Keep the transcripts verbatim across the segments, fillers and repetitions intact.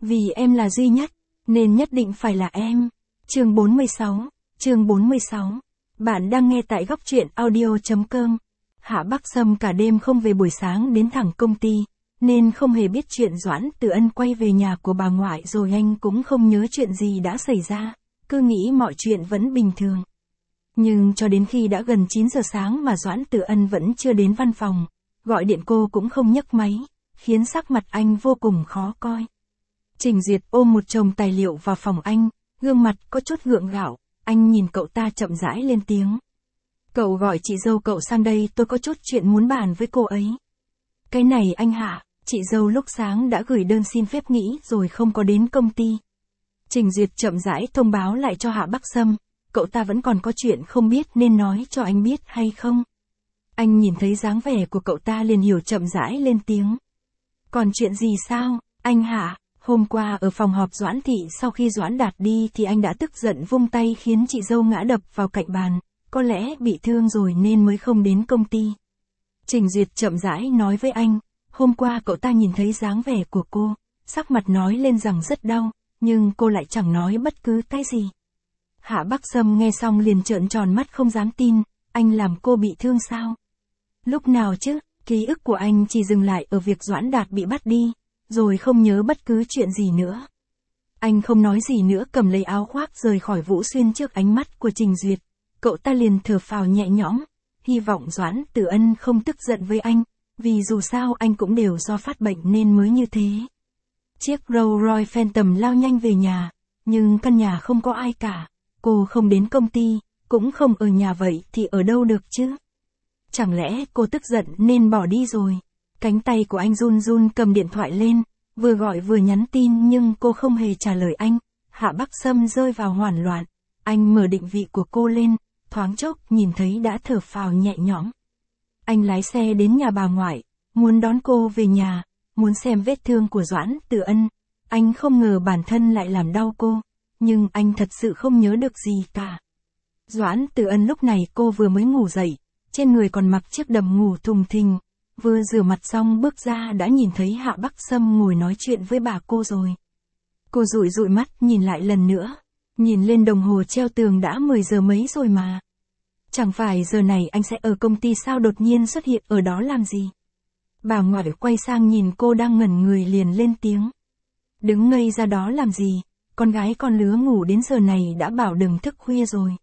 Vì em là duy nhất, nên nhất định phải là em. Chương bốn mươi sáu, chương bốn mươi sáu. Bạn đang nghe tại góc truyện audio chấm com. Hạ Bắc Sâm cả đêm không về, buổi sáng đến thẳng công ty, nên không hề biết chuyện Doãn Tử Ân quay về nhà của bà ngoại rồi. Anh cũng không nhớ chuyện gì đã xảy ra, cứ nghĩ mọi chuyện vẫn bình thường. Nhưng cho đến khi đã gần chín giờ sáng mà Doãn Tử Ân vẫn chưa đến văn phòng, gọi điện cô cũng không nhấc máy, khiến sắc mặt anh vô cùng khó coi. Trình Duyệt ôm một chồng tài liệu vào phòng anh, gương mặt có chút gượng gạo, anh nhìn cậu ta chậm rãi lên tiếng. Cậu gọi chị dâu cậu sang đây, tôi có chút chuyện muốn bàn với cô ấy. Cái này anh Hạ, chị dâu lúc sáng đã gửi đơn xin phép nghỉ rồi không có đến công ty. Trình Duyệt chậm rãi thông báo lại cho Hạ Bắc Sâm, cậu ta vẫn còn có chuyện không biết nên nói cho anh biết hay không. Anh nhìn thấy dáng vẻ của cậu ta liền hiểu, chậm rãi lên tiếng. Còn chuyện gì sao, anh Hạ? Hôm qua ở phòng họp Doãn Thị, sau khi Doãn Đạt đi thì anh đã tức giận vung tay khiến chị dâu ngã đập vào cạnh bàn, có lẽ bị thương rồi nên mới không đến công ty. Trình Duyệt chậm rãi nói với anh, hôm qua cậu ta nhìn thấy dáng vẻ của cô, sắc mặt nói lên rằng rất đau, nhưng cô lại chẳng nói bất cứ cái gì. Hạ Bắc Sâm nghe xong liền trợn tròn mắt không dám tin, anh làm cô bị thương sao? Lúc nào chứ? Ký ức của anh chỉ dừng lại ở việc Doãn Đạt bị bắt đi, rồi không nhớ bất cứ chuyện gì nữa. Anh không nói gì nữa, cầm lấy áo khoác rời khỏi Vũ Xuyên trước ánh mắt của Trình Duyệt. Cậu ta liền thở phào nhẹ nhõm, hy vọng Doãn Tử Ân không tức giận với anh, vì dù sao anh cũng đều do phát bệnh nên mới như thế. Chiếc Rolls Royce Phantom lao nhanh về nhà, nhưng căn nhà không có ai cả. Cô không đến công ty, cũng không ở nhà, vậy thì ở đâu được chứ? Chẳng lẽ cô tức giận nên bỏ đi rồi? Cánh tay của anh run run cầm điện thoại lên, vừa gọi vừa nhắn tin nhưng cô không hề trả lời anh. Hạ Bắc Sâm rơi vào hoảng loạn, anh mở định vị của cô lên, thoáng chốc nhìn thấy đã thở phào nhẹ nhõm. Anh lái xe đến nhà bà ngoại, muốn đón cô về nhà, muốn xem vết thương của Doãn Tử Ân. Anh không ngờ bản thân lại làm đau cô, nhưng anh thật sự không nhớ được gì cả. Doãn Tử Ân lúc này cô vừa mới ngủ dậy, trên người còn mặc chiếc đầm ngủ thùng thình, vừa rửa mặt xong bước ra đã nhìn thấy Hạ Bắc Sâm ngồi nói chuyện với bà cô rồi. Cô dụi dụi mắt nhìn lại lần nữa, nhìn lên đồng hồ treo tường đã mười giờ mấy rồi mà. Chẳng phải giờ này anh sẽ ở công ty sao, đột nhiên xuất hiện ở đó làm gì? Bà ngoại quay sang nhìn cô đang ngẩn người liền lên tiếng. Đứng ngây ra đó làm gì, con gái con lứa ngủ đến giờ này đã bảo đừng thức khuya rồi.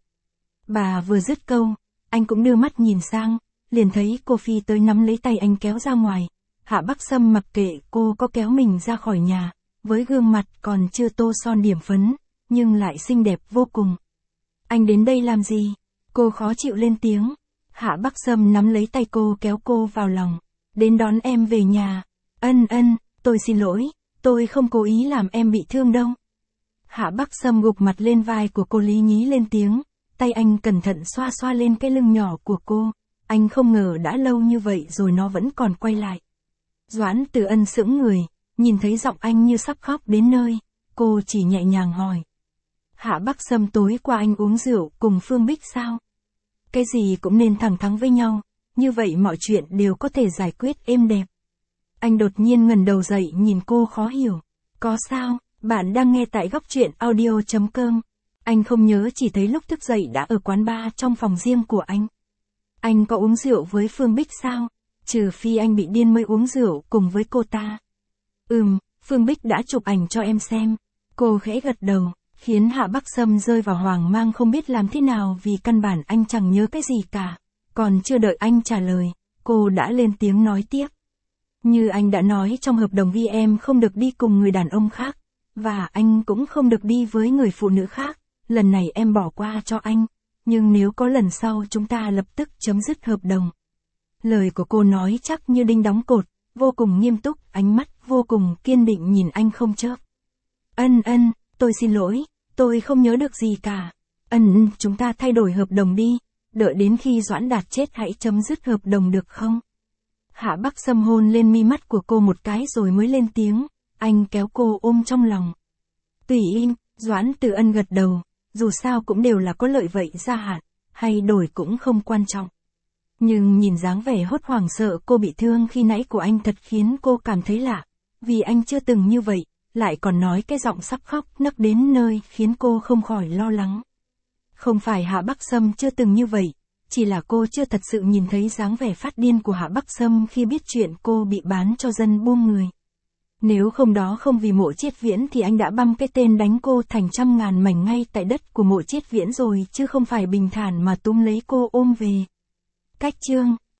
Bà vừa dứt câu, anh cũng đưa mắt nhìn sang, liền thấy cô phi tới nắm lấy tay anh kéo ra ngoài. Hạ Bắc Sâm mặc kệ cô có kéo mình ra khỏi nhà, với gương mặt còn chưa tô son điểm phấn, nhưng lại xinh đẹp vô cùng. Anh đến đây làm gì? Cô khó chịu lên tiếng. Hạ Bắc Sâm nắm lấy tay cô kéo cô vào lòng. Đến đón em về nhà. Ân ân, tôi xin lỗi, tôi không cố ý làm em bị thương đâu. Hạ Bắc Sâm gục mặt lên vai của cô lý nhí lên tiếng, tay anh cẩn thận xoa xoa lên cái lưng nhỏ của cô. Anh không ngờ đã lâu như vậy rồi nó vẫn còn quay lại. Doãn Tử Ân sững người, nhìn thấy giọng anh như sắp khóc đến nơi, cô chỉ nhẹ nhàng hỏi. Hạ Bắc Sâm, tối qua anh uống rượu cùng Phương Bích sao? Cái gì cũng nên thẳng thắn với nhau, như vậy mọi chuyện đều có thể giải quyết êm đẹp. Anh đột nhiên ngẩng đầu dậy nhìn cô khó hiểu. Có sao? Bạn đang nghe tại góc truyện audio chấm com. Anh không nhớ, chỉ thấy lúc thức dậy đã ở quán bar trong phòng riêng của anh. Anh có uống rượu với Phương Bích sao? Trừ phi anh bị điên mới uống rượu cùng với cô ta. Ừm, Phương Bích đã chụp ảnh cho em xem. Cô khẽ gật đầu, khiến Hạ Bắc Sâm rơi vào hoang mang không biết làm thế nào vì căn bản anh chẳng nhớ cái gì cả. Còn chưa đợi anh trả lời, cô đã lên tiếng nói tiếp. Như anh đã nói trong hợp đồng ghi em không được đi cùng người đàn ông khác, và anh cũng không được đi với người phụ nữ khác. Lần này em bỏ qua cho anh, nhưng nếu có lần sau chúng ta lập tức chấm dứt hợp đồng. Lời của cô nói chắc như đinh đóng cột, vô cùng nghiêm túc, ánh mắt vô cùng kiên định nhìn anh không chớp. Ân ân, tôi xin lỗi, tôi không nhớ được gì cả. Ân, chúng ta thay đổi hợp đồng đi, đợi đến khi Doãn Đạt chết hãy chấm dứt hợp đồng được không? Hạ Bắc Sâm hôn lên mi mắt của cô một cái rồi mới lên tiếng, anh kéo cô ôm trong lòng. Tùy anh, Doãn Tử Ân gật đầu, dù sao cũng đều là có lợi vậy, gia hạn, hay đổi cũng không quan trọng. Nhưng nhìn dáng vẻ hốt hoảng sợ cô bị thương khi nãy của anh thật khiến cô cảm thấy lạ, vì anh chưa từng như vậy, lại còn nói cái giọng sắp khóc nấc đến nơi khiến cô không khỏi lo lắng. Không phải Hạ Bắc Sâm chưa từng như vậy, chỉ là cô chưa thật sự nhìn thấy dáng vẻ phát điên của Hạ Bắc Sâm khi biết chuyện cô bị bán cho dân buôn người. Nếu không đó không vì Mộ Chiết Viễn thì anh đã băm cái tên đánh cô thành trăm ngàn mảnh ngay tại đất của Mộ Chiết Viễn rồi chứ không phải bình thản mà túm lấy cô ôm về. Cách chương